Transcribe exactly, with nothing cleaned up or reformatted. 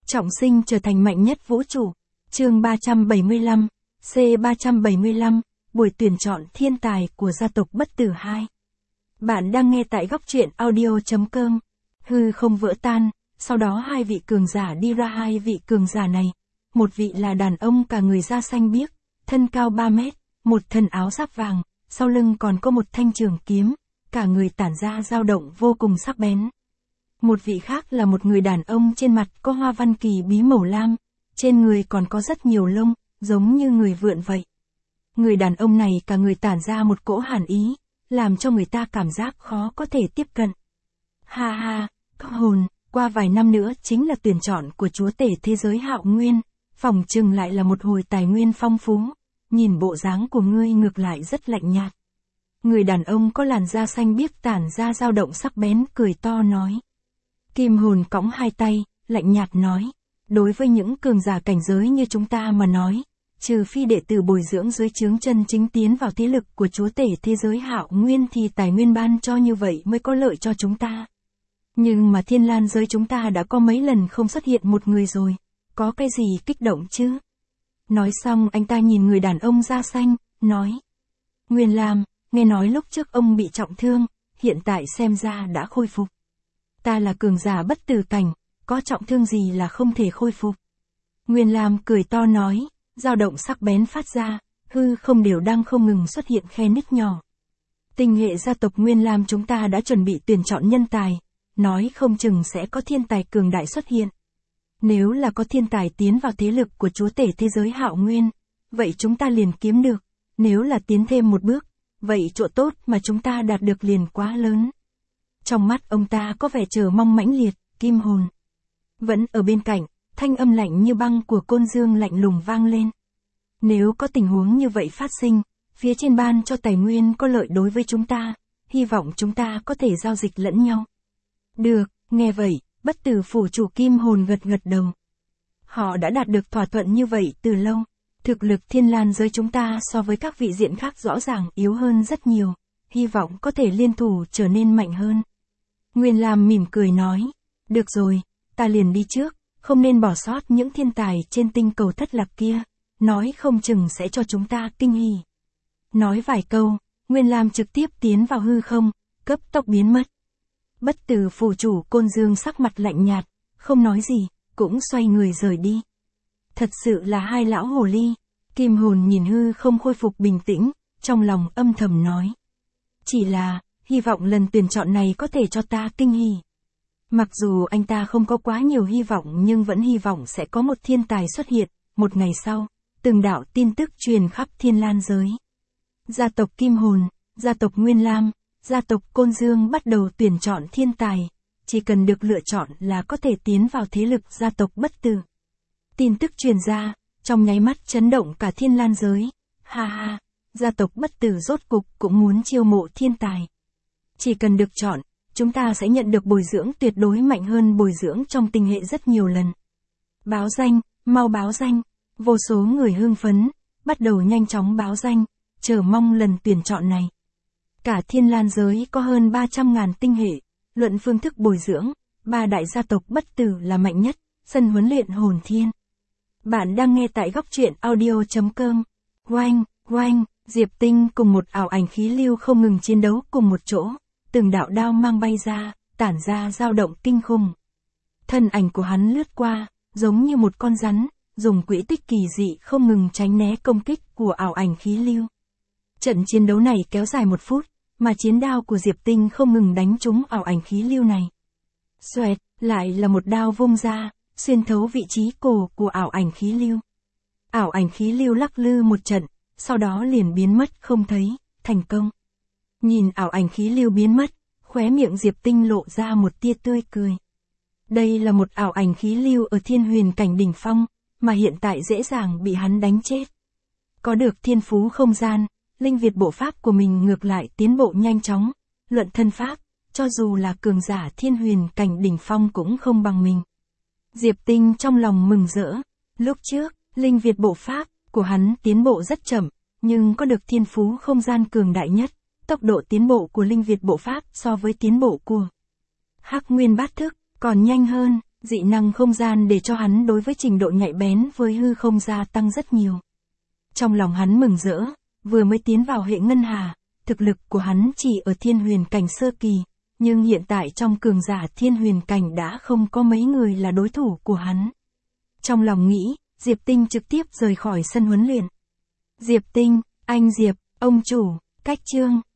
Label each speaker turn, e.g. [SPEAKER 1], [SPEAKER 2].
[SPEAKER 1] Trọng sinh trở thành mạnh nhất vũ trụ. Chương ba trăm bảy mươi lăm, C ba trăm bảy mươi lăm, buổi tuyển chọn thiên tài của gia tộc Bất Tử hai. Bạn đang nghe tại góc truyện audio chấm com. Hư không vỡ tan, sau đó hai vị cường giả đi ra. Hai vị cường giả này, một vị là đàn ông cả người da xanh biếc, thân cao ba mét, một thân áo giáp vàng, sau lưng còn có một thanh trường kiếm, cả người tản ra dao động vô cùng sắc bén. Một vị khác là một người đàn ông trên mặt có hoa văn kỳ bí màu lam, trên người còn có rất nhiều lông, giống như người vượn vậy. Người đàn ông này cả người tản ra một cỗ hàn ý, làm cho người ta cảm giác khó có thể tiếp cận. Ha ha, các hồn, qua vài năm nữa chính là tuyển chọn của chúa tể thế giới Hạo Nguyên, phỏng chừng lại là một hồi tài nguyên phong phú, nhìn bộ dáng của ngươi ngược lại rất lạnh nhạt. Người đàn ông có làn da xanh biếc tản ra dao động sắc bén cười to nói. Kim hồn cõng hai tay, lạnh nhạt nói, đối với những cường giả cảnh giới như chúng ta mà nói, trừ phi đệ tử bồi dưỡng dưới trướng chân chính tiến vào thế lực của chúa tể thế giới Hạo Nguyên thì tài nguyên ban cho như vậy mới có lợi cho chúng ta. Nhưng mà thiên lan giới chúng ta đã có mấy lần không xuất hiện một người rồi, có cái gì kích động chứ? Nói xong anh ta nhìn người đàn ông da xanh, nói. Nguyên Lam, nghe nói lúc trước ông bị trọng thương, hiện tại xem ra đã khôi phục. Ta là cường giả bất tử cảnh, có trọng thương gì là không thể khôi phục. Nguyên Lam cười to nói, dao động sắc bén phát ra, hư không đều đang không ngừng xuất hiện khe nứt nhỏ. Tinh hệ gia tộc Nguyên Lam chúng ta đã chuẩn bị tuyển chọn nhân tài, nói không chừng sẽ có thiên tài cường đại xuất hiện. Nếu là có thiên tài tiến vào thế lực của chúa tể thế giới Hạo Nguyên, vậy chúng ta liền kiếm được, nếu là tiến thêm một bước, vậy chỗ tốt mà chúng ta đạt được liền quá lớn. Trong mắt ông ta có vẻ chờ mong mãnh liệt, Kim hồn. Vẫn ở bên cạnh, thanh âm lạnh như băng của Côn Dương lạnh lùng vang lên. Nếu có tình huống như vậy phát sinh, phía trên ban cho tài nguyên có lợi đối với chúng ta, hy vọng chúng ta có thể giao dịch lẫn nhau. Được, nghe vậy, Bất Tử phủ chủ Kim hồn gật gật đầu. Họ đã đạt được thỏa thuận như vậy từ lâu. Thực lực thiên lan giới chúng ta so với các vị diện khác rõ ràng yếu hơn rất nhiều, hy vọng có thể liên thủ trở nên mạnh hơn. Nguyên Lam mỉm cười nói, được rồi, ta liền đi trước, không nên bỏ sót những thiên tài trên tinh cầu thất lạc kia, nói không chừng sẽ cho chúng ta kinh hỉ. Nói vài câu, Nguyên Lam trực tiếp tiến vào hư không, cấp tốc biến mất. Bất Tử phủ chủ Côn Dương sắc mặt lạnh nhạt, không nói gì, cũng xoay người rời đi. Thật sự là hai lão hồ ly. Kim hồn nhìn hư không khôi phục bình tĩnh, trong lòng âm thầm nói. Chỉ là, hy vọng lần tuyển chọn này có thể cho ta kinh hỉ. Mặc dù anh ta không có quá nhiều hy vọng nhưng vẫn hy vọng sẽ có một thiên tài xuất hiện. Một ngày sau, từng đạo tin tức truyền khắp thiên lan giới. Gia tộc Kim hồn, gia tộc Nguyên Lam, gia tộc Côn Dương bắt đầu tuyển chọn thiên tài. Chỉ cần được lựa chọn là có thể tiến vào thế lực gia tộc Bất Tử. Tin tức truyền ra, trong nháy mắt chấn động cả thiên lan giới. Ha ha, gia tộc Bất Tử rốt cục cũng muốn chiêu mộ thiên tài. Chỉ cần được chọn, chúng ta sẽ nhận được bồi dưỡng tuyệt đối mạnh hơn bồi dưỡng trong tinh hệ rất nhiều lần. Báo danh, mau báo danh. Vô số người hưng phấn, bắt đầu nhanh chóng báo danh, chờ mong lần tuyển chọn này. Cả thiên lan giới có hơn ba trăm ngàn tinh hệ, luận phương thức bồi dưỡng, ba đại gia tộc Bất Tử là mạnh nhất, sân huấn luyện hồn thiên. Bạn đang nghe tại góc truyện audio chấm com. Oanh, oanh, Diệp Tinh cùng một ảo ảnh khí lưu không ngừng chiến đấu cùng một chỗ, từng đạo đao mang bay ra, tản ra dao động kinh khủng. Thân ảnh của hắn lướt qua, giống như một con rắn, dùng quỹ tích kỳ dị không ngừng tránh né công kích của ảo ảnh khí lưu. Trận chiến đấu này kéo dài một phút, mà chiến đao của Diệp Tinh không ngừng đánh trúng ảo ảnh khí lưu này. Xoẹt, lại là một đao vung ra, xuyên thấu vị trí cổ của ảo ảnh khí lưu. Ảo ảnh khí lưu lắc lư một trận, sau đó liền biến mất không thấy, thành công. Nhìn ảo ảnh khí lưu biến mất, khóe miệng Diệp Tinh lộ ra một tia tươi cười. Đây là một ảo ảnh khí lưu ở thiên huyền cảnh đỉnh phong, mà hiện tại dễ dàng bị hắn đánh chết. Có được thiên phú không gian, linh Việt bộ pháp của mình ngược lại tiến bộ nhanh chóng, luận thân pháp, cho dù là cường giả thiên huyền cảnh đỉnh phong cũng không bằng mình. Diệp Tinh trong lòng mừng rỡ, lúc trước, linh Việt bộ pháp của hắn tiến bộ rất chậm, nhưng có được thiên phú không gian cường đại nhất, tốc độ tiến bộ của linh Việt bộ pháp so với tiến bộ của Hắc Nguyên Bát Thức còn nhanh hơn. Dị năng không gian để cho hắn đối với trình độ nhạy bén với hư không gia tăng rất nhiều. Trong lòng hắn mừng rỡ, vừa mới tiến vào hệ ngân hà, thực lực của hắn chỉ ở thiên huyền cảnh sơ kỳ, nhưng hiện tại trong cường giả thiên huyền cảnh đã không có mấy người là đối thủ của hắn. Trong lòng nghĩ, Diệp Tinh trực tiếp rời khỏi sân huấn luyện. Diệp Tinh, anh Diệp, ông chủ, cách chương.